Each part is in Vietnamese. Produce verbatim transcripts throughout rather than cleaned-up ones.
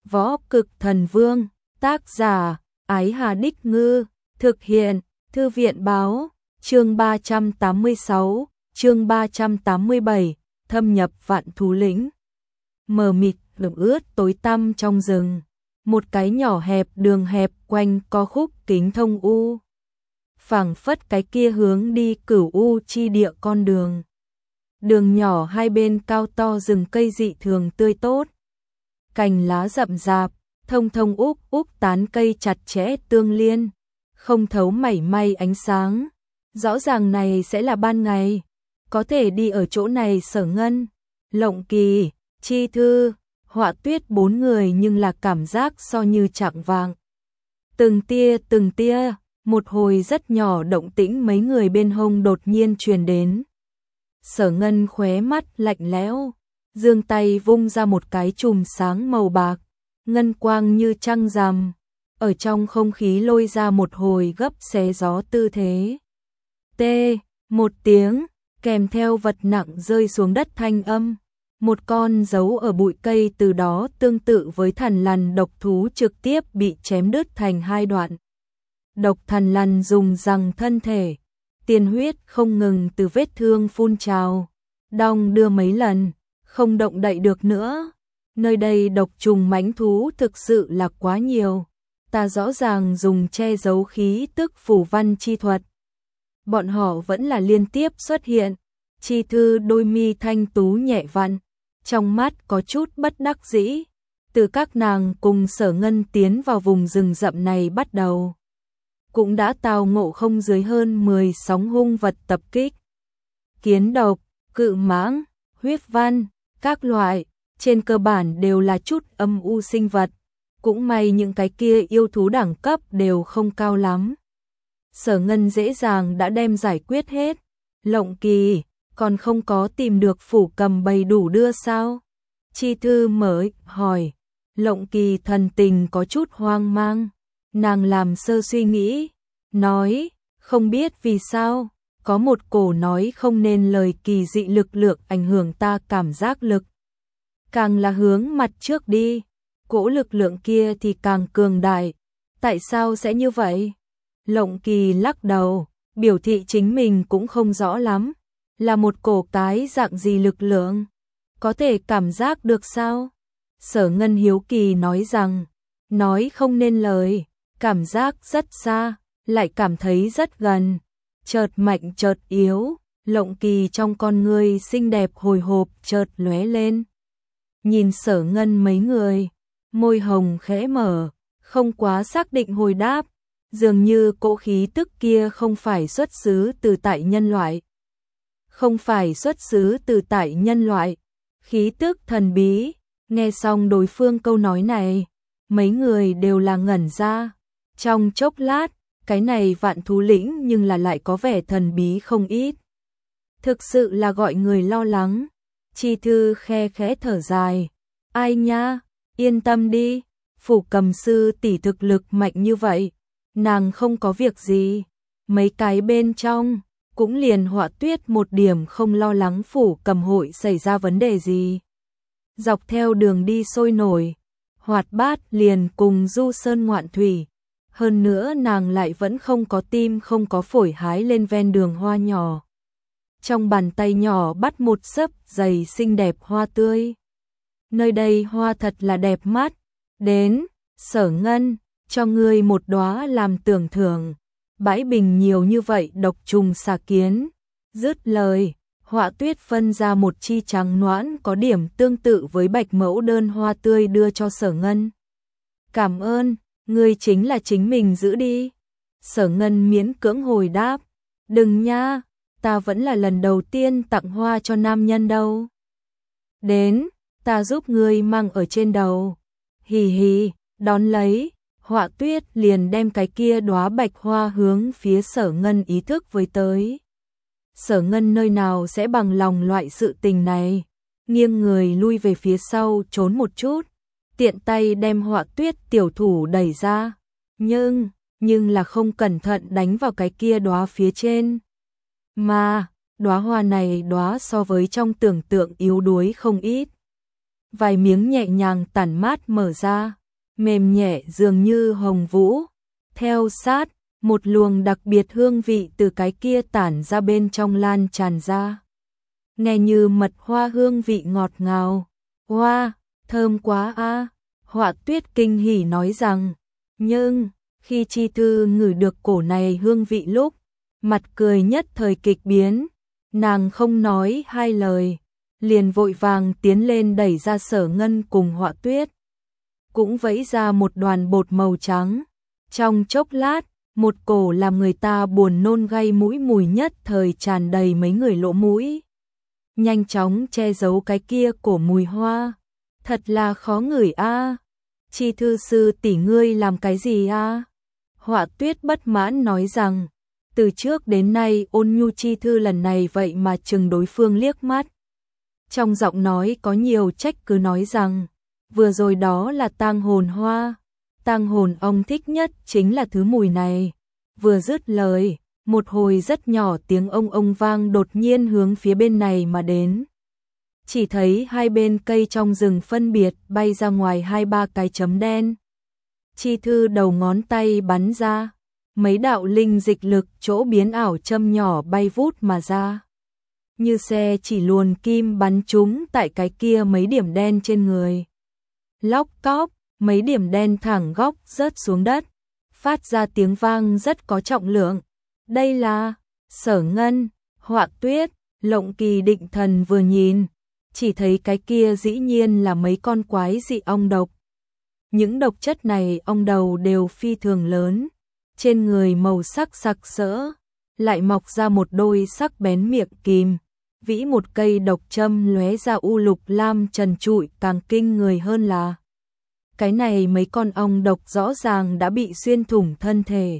Võ Cực Thần Vương, tác giả, Ái Hà Đích Ngư, thực hiện, Thư viện Báo, chương ba trăm tám mươi sáu, chương ba trăm tám mươi bảy, thâm nhập vạn thú lĩnh. Mờ mịt, ẩm ướt tối tăm trong rừng, một cái nhỏ hẹp đường hẹp quanh co khúc kính thông u. Phảng phất cái kia hướng đi Cửu U chi địa con đường. Đường nhỏ hai bên cao to rừng cây dị thường tươi tốt. Cành lá rậm rạp, thông thông úp úp tán cây chặt chẽ tương liên, không thấu mảy may ánh sáng. Rõ ràng này sẽ là ban ngày, có thể đi ở chỗ này Sở Ngân, Lộng Kỳ, Chi Thư, Họa Tuyết bốn người nhưng là cảm giác so như chạng vạng. Từng tia từng tia, một hồi rất nhỏ động tĩnh mấy người bên hông đột nhiên truyền đến. Sở Ngân khóe mắt lạnh lẽo, giương tay vung ra một cái chùm sáng màu bạc, ngân quang như trăng rằm, ở trong không khí lôi ra một hồi gấp xé gió tư thế. Tê, một tiếng, kèm theo vật nặng rơi xuống đất thanh âm, một con giấu ở bụi cây từ đó tương tự với thần lằn độc thú trực tiếp bị chém đứt thành hai đoạn. Độc thần lằn dùng răng thân thể, tiên huyết không ngừng từ vết thương phun trào, đong đưa mấy lần, không động đậy được nữa. Nơi đây độc trùng mãnh thú thực sự là quá nhiều, ta rõ ràng dùng che giấu khí tức phủ văn chi thuật. Bọn họ vẫn là liên tiếp xuất hiện. Chi Thư đôi mi thanh tú nhẹ vặn, trong mắt có chút bất đắc dĩ. Từ các nàng cùng Sở Ngân tiến vào vùng rừng rậm này bắt đầu, cũng đã tao ngộ không dưới hơn mười sóng hung vật tập kích. Kiến độc, cự mãng, huyết văn, các loại, trên cơ bản đều là chút âm u sinh vật. Cũng may những cái kia yêu thú đẳng cấp đều không cao lắm. Sở Ngân dễ dàng đã đem giải quyết hết. Lộng Kỳ, còn không có tìm được phủ cầm bầy đủ đưa sao? Chi Thư mới hỏi. Lộng Kỳ thần tình có chút hoang mang. Nàng làm sơ suy nghĩ, nói, không biết vì sao, có một cổ nói không nên lời kỳ dị lực lượng ảnh hưởng ta cảm giác lực. Càng là hướng mặt trước đi, cỗ lực lượng kia thì càng cường đại. Tại sao sẽ như vậy? Lộng Kỳ lắc đầu, biểu thị chính mình cũng không rõ lắm. Là một cổ cái dạng gì lực lượng? Có thể cảm giác được sao? Sở Ngân hiếu kỳ nói rằng, nói không nên lời, cảm giác rất xa, lại cảm thấy rất gần. Chợt mạnh chợt yếu, Lộng Kỳ trong con ngươi xinh đẹp hồi hộp chợt lóe lên. Nhìn Sở Ngân mấy người, môi hồng khẽ mở, không quá xác định hồi đáp. Dường như cỗ khí tức kia không phải xuất xứ từ tại nhân loại. Không phải xuất xứ từ tại nhân loại. Khí tức thần bí. Nghe xong đối phương câu nói này, mấy người đều là ngẩn ra. Trong chốc lát, cái này vạn thú lĩnh nhưng là lại có vẻ thần bí không ít. Thực sự là gọi người lo lắng. Chi Thư khe khẽ thở dài. Ai nha, yên tâm đi, phủ cầm sư tỷ thực lực mạnh như vậy, nàng không có việc gì. Mấy cái bên trong, cũng liền Họa Tuyết một điểm không lo lắng phủ cầm hội xảy ra vấn đề gì. Dọc theo đường đi sôi nổi, hoạt bát liền cùng du sơn ngoạn thủy. Hơn nữa nàng lại vẫn không có tim không có phổi hái lên ven đường hoa nhỏ. Trong bàn tay nhỏ bắt một xấp dày xinh đẹp hoa tươi. Nơi đây hoa thật là đẹp mắt. Đến, Sở Ngân, cho ngươi một đóa làm tưởng thưởng. Bãi bình nhiều như vậy độc trùng xà kiến. Dứt lời, Họa Tuyết phân ra một chi trắng noãn có điểm tương tự với bạch mẫu đơn hoa tươi đưa cho Sở Ngân. Cảm ơn, ngươi chính là chính mình giữ đi. Sở Ngân miễn cưỡng hồi đáp. Đừng nha, ta vẫn là lần đầu tiên tặng hoa cho nam nhân đâu. Đến, ta giúp ngươi mang ở trên đầu. Hì hì, đón lấy. Họa Tuyết liền đem cái kia đóa bạch hoa hướng phía Sở Ngân ý thức với tới. Sở Ngân nơi nào sẽ bằng lòng loại sự tình này, nghiêng người lui về phía sau trốn một chút, tiện tay đem Họa Tuyết tiểu thủ đẩy ra, nhưng, nhưng là không cẩn thận đánh vào cái kia đóa phía trên. Mà, đóa hoa này đóa so với trong tưởng tượng yếu đuối không ít. vài miếng nhẹ nhàng tản mát mở ra, mềm nhẹ dường như hồng vũ. Theo sát, một luồng đặc biệt hương vị từ cái kia tản ra bên trong lan tràn ra. Nghe như mật hoa hương vị ngọt ngào. Hoa, thơm quá a. Họa Tuyết kinh hỉ nói rằng, nhưng khi Chi Thư ngửi được cổ này hương vị lúc, mặt cười nhất thời kịch biến, nàng không nói hai lời, liền vội vàng tiến lên đẩy ra Sở Ngân cùng Họa Tuyết. Cũng vẫy ra một đoàn bột màu trắng. Trong chốc lát, một cổ làm người ta buồn nôn gây mũi mùi nhất thời tràn đầy mấy người lỗ mũi. Nhanh chóng che giấu cái kia cổ mùi hoa. Thật là khó ngửi a. Chi Thư sư tỷ ngươi làm cái gì a? Họa Tuyết bất mãn nói rằng, từ trước đến nay Ôn Nhu Chi Thư lần này vậy mà chừng đối phương liếc mắt. Trong giọng nói có nhiều trách cứ nói rằng, vừa rồi đó là tang hồn hoa, tang hồn ông thích nhất chính là thứ mùi này. Vừa dứt lời, một hồi rất nhỏ tiếng ông ông vang đột nhiên hướng phía bên này mà đến. Chỉ thấy hai bên cây trong rừng phân biệt bay ra ngoài hai ba cái chấm đen. Chi Thư đầu ngón tay bắn ra, mấy đạo linh dịch lực chỗ biến ảo châm nhỏ bay vút mà ra. Như xe chỉ luồn kim bắn trúng tại cái kia mấy điểm đen trên người. Lóc cóc, mấy điểm đen thẳng góc rớt xuống đất, phát ra tiếng vang rất có trọng lượng. Đây là Sở Ngân, Họa Tuyết, Lộng Kỳ định thần vừa nhìn, chỉ thấy cái kia dĩ nhiên là mấy con quái dị ong độc. Những độc chất này ong đầu đều phi thường lớn, trên người màu sắc sặc sỡ, lại mọc ra một đôi sắc bén miệng kìm, vĩ một cây độc châm lóe ra u lục lam trần trụi. Càng kinh người hơn là cái này mấy con ong độc rõ ràng đã bị xuyên thủng thân thể,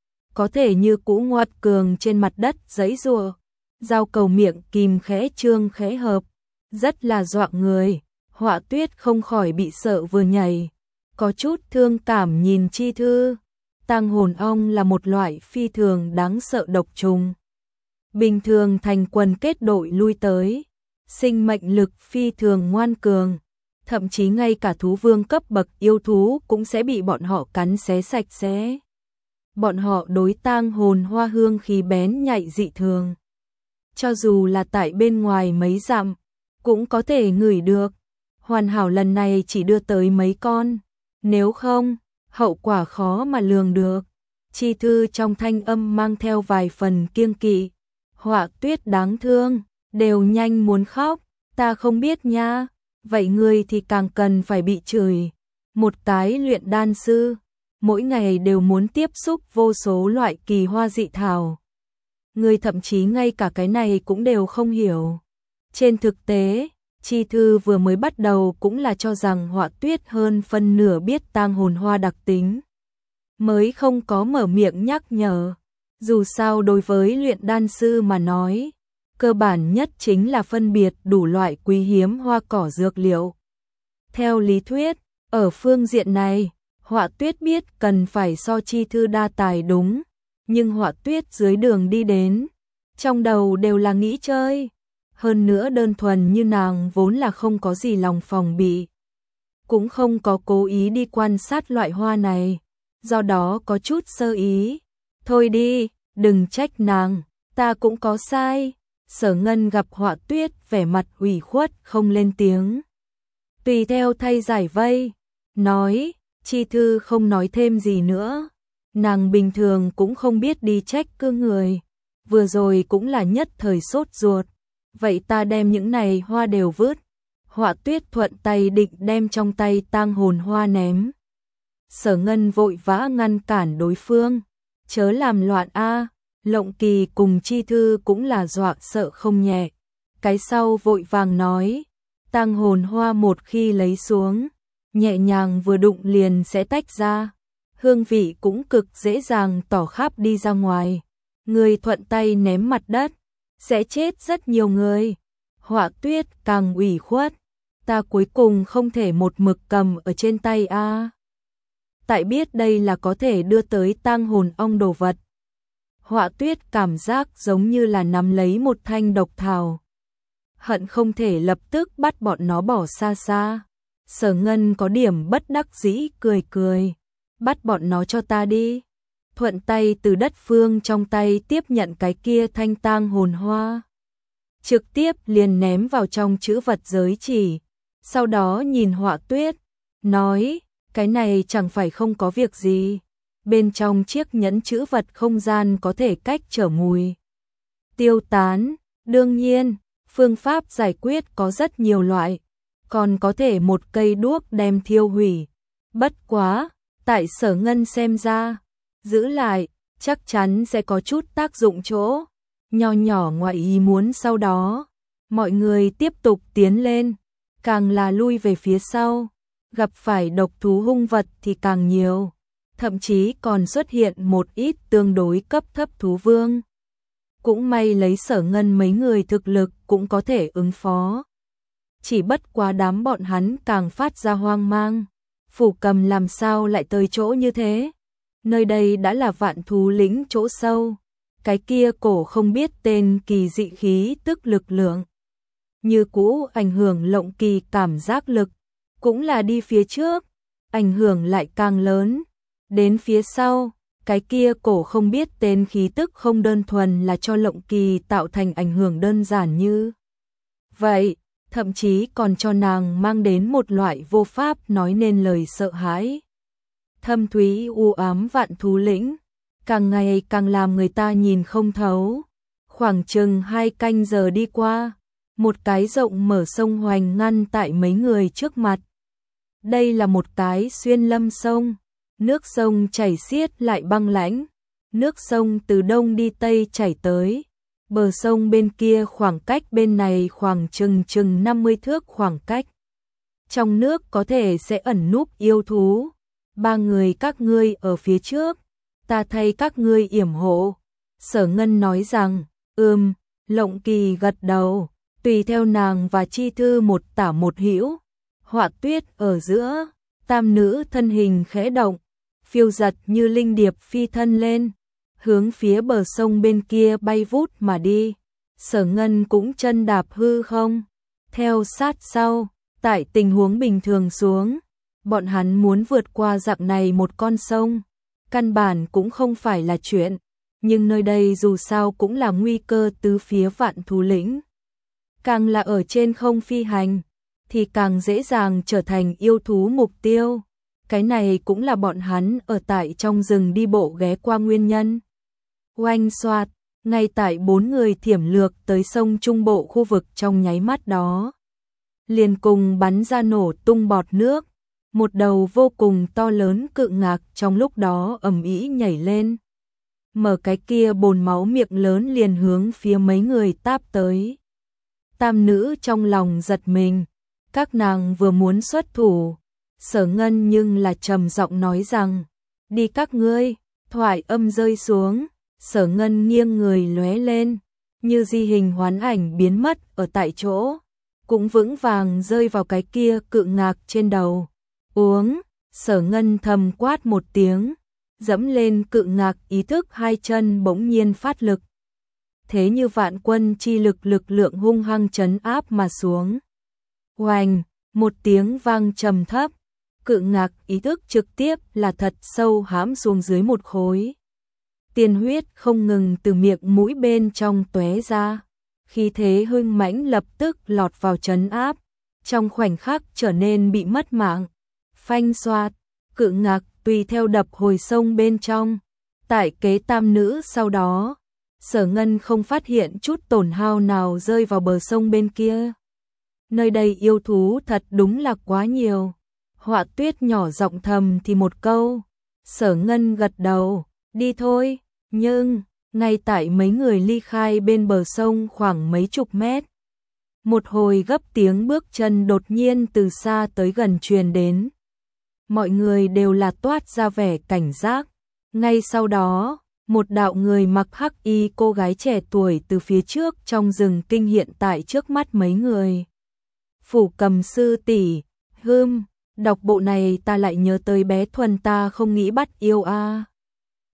có thể như cũ ngoặt cường trên mặt đất giãy giụa, dao cầu miệng kìm khẽ trương khẽ hợp, rất là dọa người. Họa Tuyết không khỏi bị sợ vừa nhảy, có chút thương cảm nhìn Chi Thư. Tang hồn ong là một loại phi thường đáng sợ độc trùng. Bình thường thành quần kết đội lui tới, sinh mệnh lực phi thường ngoan cường, thậm chí ngay cả thú vương cấp bậc yêu thú cũng sẽ bị bọn họ cắn xé sạch sẽ. Bọn họ đối tang hồn hoa hương khí bén nhạy dị thường, cho dù là tại bên ngoài mấy dặm cũng có thể ngửi được. Hoàn hảo lần này chỉ đưa tới mấy con, nếu không, hậu quả khó mà lường được. Chi Thư trong thanh âm mang theo vài phần kiêng kỵ. Họa Tuyết đáng thương, đều nhanh muốn khóc, ta không biết nha, vậy ngươi thì càng cần phải bị chửi. Một cái luyện đan sư, mỗi ngày đều muốn tiếp xúc vô số loại kỳ hoa dị thảo. Ngươi thậm chí ngay cả cái này cũng đều không hiểu. Trên thực tế, Chi Thư vừa mới bắt đầu cũng là cho rằng Họa Tuyết hơn phân nửa biết tang hồn hoa đặc tính, mới không có mở miệng nhắc nhở. Dù sao đối với luyện đan sư mà nói, cơ bản nhất chính là phân biệt đủ loại quý hiếm hoa cỏ dược liệu. Theo lý thuyết, ở phương diện này, Họa Tuyết biết cần phải so Chi Thư đa tài đúng, nhưng Họa Tuyết dưới đường đi đến, trong đầu đều là nghĩ chơi. Hơn nữa đơn thuần như nàng vốn là không có gì lòng phòng bị, cũng không có cố ý đi quan sát loại hoa này, do đó có chút sơ ý. Thôi đi, đừng trách nàng, ta cũng có sai. Sở Ngân gặp Họa Tuyết vẻ mặt ủy khuất không lên tiếng, tùy theo thay giải vây, nói. Chi Thư không nói thêm gì nữa, nàng bình thường cũng không biết đi trách cứ người, vừa rồi cũng là nhất thời sốt ruột. Vậy ta đem những này hoa đều vứt. Họa Tuyết thuận tay định đem trong tay tang hồn hoa ném. Sở Ngân vội vã ngăn cản đối phương, chớ làm loạn a. Lộng Kỳ cùng Chi Thư cũng là dọa sợ không nhẹ. Cái sau vội vàng nói, tang hồn hoa một khi lấy xuống, nhẹ nhàng vừa đụng liền sẽ tách ra, hương vị cũng cực dễ dàng tỏ khắp đi ra ngoài. Người thuận tay ném mặt đất, sẽ chết rất nhiều người. Họa Tuyết càng ủy khuất, ta cuối cùng không thể một mực cầm ở trên tay a. À. Tại biết đây là có thể đưa tới tang hồn ong đồ vật. Họa Tuyết cảm giác giống như là nắm lấy một thanh độc thảo. hận không thể lập tức bắt bọn nó bỏ xa xa. Sở Ngân có điểm bất đắc dĩ cười cười, bắt bọn nó cho ta đi. Thuận tay từ đất phương trong tay tiếp nhận cái kia thanh tang hồn hoa, trực tiếp liền ném vào trong chữ vật giới chỉ, sau đó nhìn Họa Tuyết, nói, cái này chẳng phải không có việc gì, bên trong chiếc nhẫn chữ vật không gian có thể cách trở mùi tiêu tán, đương nhiên, phương pháp giải quyết có rất nhiều loại, còn có thể một cây đuốc đem thiêu hủy, bất quá, tại Sở Ngân xem ra, giữ lại, chắc chắn sẽ có chút tác dụng chỗ, nho nhỏ ngoại ý muốn sau đó, mọi người tiếp tục tiến lên, càng là lui về phía sau, gặp phải độc thú hung vật thì càng nhiều, thậm chí còn xuất hiện một ít tương đối cấp thấp thú vương. Cũng may lấy Sở Ngân mấy người thực lực cũng có thể ứng phó. Chỉ bất quá đám bọn hắn càng phát ra hoang mang, Phủ Cầm làm sao lại tới chỗ như thế? Nơi đây đã là vạn thú lĩnh chỗ sâu, cái kia cổ không biết tên kỳ dị khí tức lực lượng. Như cũ ảnh hưởng Lộng Kỳ cảm giác lực, cũng là đi phía trước, ảnh hưởng lại càng lớn. Đến phía sau, cái kia cổ không biết tên khí tức không đơn thuần là cho Lộng Kỳ tạo thành ảnh hưởng đơn giản như vậy, thậm chí còn cho nàng mang đến một loại vô pháp nói nên lời sợ hãi. Thâm thúy u ám vạn thú lĩnh, càng ngày càng làm người ta nhìn không thấu. Khoảng chừng hai canh giờ đi qua, một cái rộng mở sông hoành ngăn tại mấy người trước mặt. Đây là một cái xuyên lâm sông, nước sông chảy xiết lại băng lãnh, nước sông từ đông đi tây chảy tới. Bờ sông bên kia khoảng cách bên này khoảng chừng chừng năm mươi thước khoảng cách. Trong nước có thể sẽ ẩn núp yêu thú. Ba người các ngươi ở phía trước, ta thay các ngươi yểm hộ. Sở Ngân nói rằng, ừm, Lộng Kỳ gật đầu, tùy theo nàng và Chi Thư một tả một hữu. Họa Tuyết ở giữa, tam nữ thân hình khẽ động, phiêu giật như linh điệp phi thân lên, hướng phía bờ sông bên kia bay vút mà đi. Sở Ngân cũng chân đạp hư không, theo sát sau, tại tình huống bình thường xuống, bọn hắn muốn vượt qua dạng này một con sông, căn bản cũng không phải là chuyện, nhưng nơi đây dù sao cũng là nguy cơ tứ phía vạn thú lĩnh. Càng là ở trên không phi hành, thì càng dễ dàng trở thành yêu thú mục tiêu. Cái này cũng là bọn hắn ở tại trong rừng đi bộ ghé qua nguyên nhân. Oanh xoạt, ngay tại bốn người thiểm lược tới sông Trung Bộ khu vực trong nháy mắt đó. Liền cùng bắn ra nổ tung bọt nước, một đầu vô cùng to lớn cự ngạc trong lúc đó ầm ĩ nhảy lên. Mở cái kia bồn máu miệng lớn liền hướng phía mấy người táp tới. Tam nữ trong lòng giật mình, các nàng vừa muốn xuất thủ, Sở Ngân nhưng là trầm giọng nói rằng, đi các ngươi, thoại âm rơi xuống, Sở Ngân nghiêng người lóe lên, như di hình hoán ảnh biến mất ở tại chỗ, cũng vững vàng rơi vào cái kia cự ngạc trên đầu. Uống, Sở Ngân thầm quát một tiếng, dẫm lên cự ngạc, ý thức hai chân bỗng nhiên phát lực. Thế như vạn quân chi lực lực lượng hung hăng trấn áp mà xuống. Oanh, một tiếng vang trầm thấp, cự ngạc ý thức trực tiếp là thật sâu hãm xuống dưới một khối. Tiên huyết không ngừng từ miệng mũi bên trong tóe ra, khí thế hưng mãnh lập tức lọt vào trấn áp, trong khoảnh khắc trở nên bị mất mạng. Phanh xoạt, cự ngạc tùy theo đập hồi sông bên trong. Tại kế tam nữ sau đó, Sở Ngân không phát hiện chút tổn hao nào rơi vào bờ sông bên kia. Nơi đây yêu thú thật đúng là quá nhiều. Họa Tuyết nhỏ giọng thầm thì một câu. Sở Ngân gật đầu, đi thôi. Nhưng, ngay tại mấy người ly khai bên bờ sông khoảng mấy chục mét, một hồi gấp tiếng bước chân đột nhiên từ xa tới gần truyền đến. Mọi người đều là toát ra vẻ cảnh giác. Ngay sau đó, một đạo người mặc hắc y cô gái trẻ tuổi từ phía trước trong rừng kinh hiện tại trước mắt mấy người. Phủ Cầm sư tỷ, hưm, đọc bộ này ta lại nhớ tới bé Thuần ta không nghĩ bắt yêu a. À.